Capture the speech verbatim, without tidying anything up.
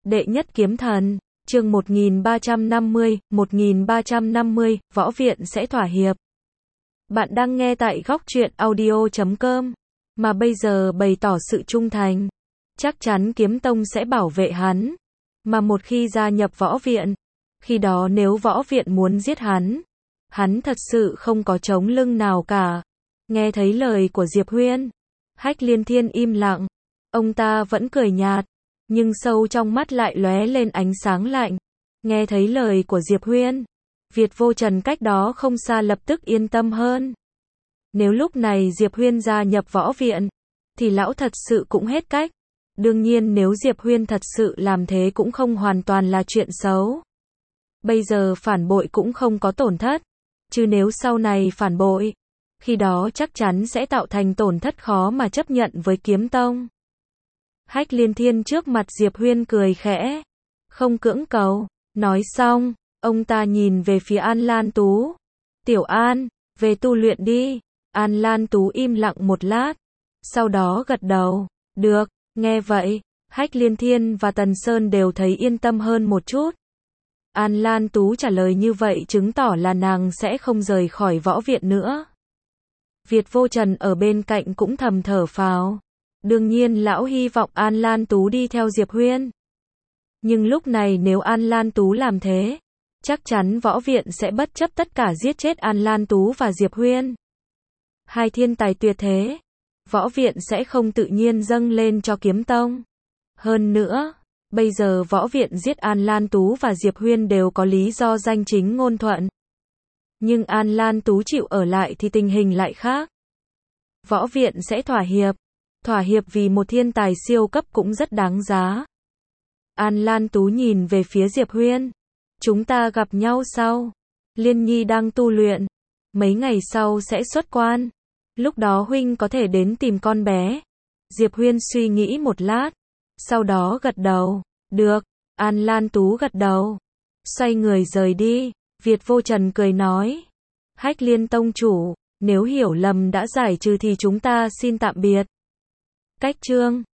Đệ nhất kiếm thần, chương một nghìn ba trăm năm mươi, một nghìn ba trăm năm mươi, võ viện sẽ thỏa hiệp. Bạn đang nghe tại góc truyện audio chấm com, mà bây giờ bày tỏ sự trung thành. Chắc chắn kiếm tông sẽ bảo vệ hắn. Mà một khi gia nhập võ viện, khi đó nếu võ viện muốn giết hắn, hắn thật sự không có chống lưng nào cả. Nghe thấy lời của Diệp Huyên, Hách Liên Thiên im lặng. Ông ta vẫn cười nhạt, nhưng sâu trong mắt lại lóe lên ánh sáng lạnh. Nghe thấy lời của Diệp Huyên, Việt Vô Trần cách đó không xa lập tức yên tâm hơn. Nếu lúc này Diệp Huyên gia nhập võ viện, thì lão thật sự cũng hết cách. Đương nhiên nếu Diệp Huyên thật sự làm thế cũng không hoàn toàn là chuyện xấu. Bây giờ phản bội cũng không có tổn thất. Chứ nếu sau này phản bội, khi đó chắc chắn sẽ tạo thành tổn thất khó mà chấp nhận với kiếm tông. Hách Liên Thiên trước mặt Diệp Huyên cười khẽ, không cưỡng cầu. Nói xong, ông ta nhìn về phía An Lan Tú. Tiểu An, về tu luyện đi. An Lan Tú im lặng một lát, sau đó gật đầu. Được. Nghe vậy, Hách Liên Thiên và Tần Sơn đều thấy yên tâm hơn một chút. An Lan Tú trả lời như vậy chứng tỏ là nàng sẽ không rời khỏi võ viện nữa. Việt Vô Trần ở bên cạnh cũng thầm thở phào. Đương nhiên lão hy vọng An Lan Tú đi theo Diệp Huyên. Nhưng lúc này nếu An Lan Tú làm thế, chắc chắn võ viện sẽ bất chấp tất cả giết chết An Lan Tú và Diệp Huyên. Hai thiên tài tuyệt thế, võ viện sẽ không tự nhiên dâng lên cho kiếm tông. Hơn nữa, bây giờ võ viện giết An Lan Tú và Diệp Huyên đều có lý do danh chính ngôn thuận. Nhưng An Lan Tú chịu ở lại thì tình hình lại khác. Võ viện sẽ thỏa hiệp. Thỏa hiệp vì một thiên tài siêu cấp cũng rất đáng giá. An Lan Tú nhìn về phía Diệp Huyên. Chúng ta gặp nhau sau. Liên Nhi đang tu luyện. Mấy ngày sau sẽ xuất quan. Lúc đó huynh có thể đến tìm con bé. Diệp Huyên suy nghĩ một lát. Sau đó gật đầu. Được. An Lan Tú gật đầu. Xoay người rời đi. Việt Vô Trần cười nói. Hách Liên tông chủ, nếu hiểu lầm đã giải trừ thì chúng ta xin tạm biệt. Cách chương